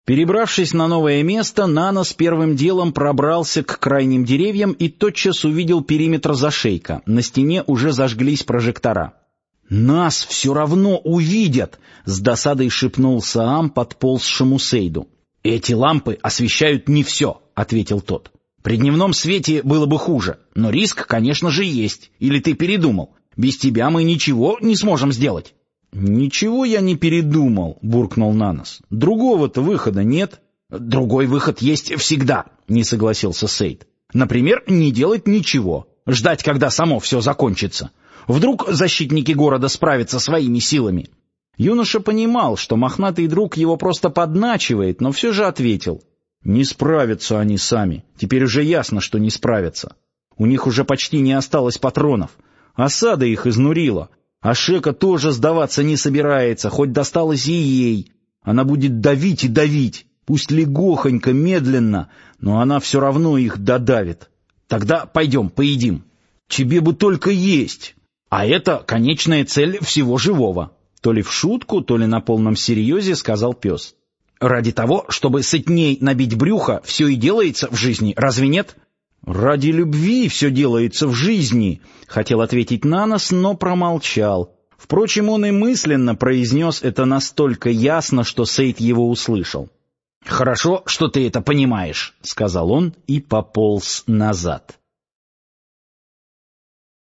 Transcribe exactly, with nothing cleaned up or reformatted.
Перебравшись на новое место, Нанос первым делом пробрался к крайним деревьям и тотчас увидел периметр зашейка. На стене уже зажглись прожектора. «Нас все равно увидят!» — с досадой шепнул Саам подползшему Сейду. «Эти лампы освещают не все», — ответил тот. «При дневном свете было бы хуже, но риск, конечно же, есть. Или ты передумал? Без тебя мы ничего не сможем сделать». «Ничего я не передумал», — буркнул Нанос. «Другого-то выхода нет». «Другой выход есть всегда», — не согласился Сейд. «Например, не делать ничего, ждать, когда само все закончится. Вдруг защитники города справятся своими силами». Юноша понимал, что мохнатый друг его просто подначивает, но все же ответил. «Не справятся они сами. Теперь уже ясно, что не справятся. У них уже почти не осталось патронов. Осада их изнурила. А Шека тоже сдаваться не собирается, хоть досталось и ей. Она будет давить и давить, пусть легохонько, медленно, но она все равно их додавит. Тогда пойдем, поедим. Тебе бы только есть. А это конечная цель всего живого». То ли в шутку, то ли на полном серьезе сказал пес. «Ради того, чтобы сытней набить брюхо, все и делается в жизни, разве нет?» «Ради любви все делается в жизни», — хотел ответить Нанос, но промолчал. Впрочем, он и мысленно произнес это настолько ясно, что Сейд его услышал. «Хорошо, что ты это понимаешь», — сказал он и пополз назад.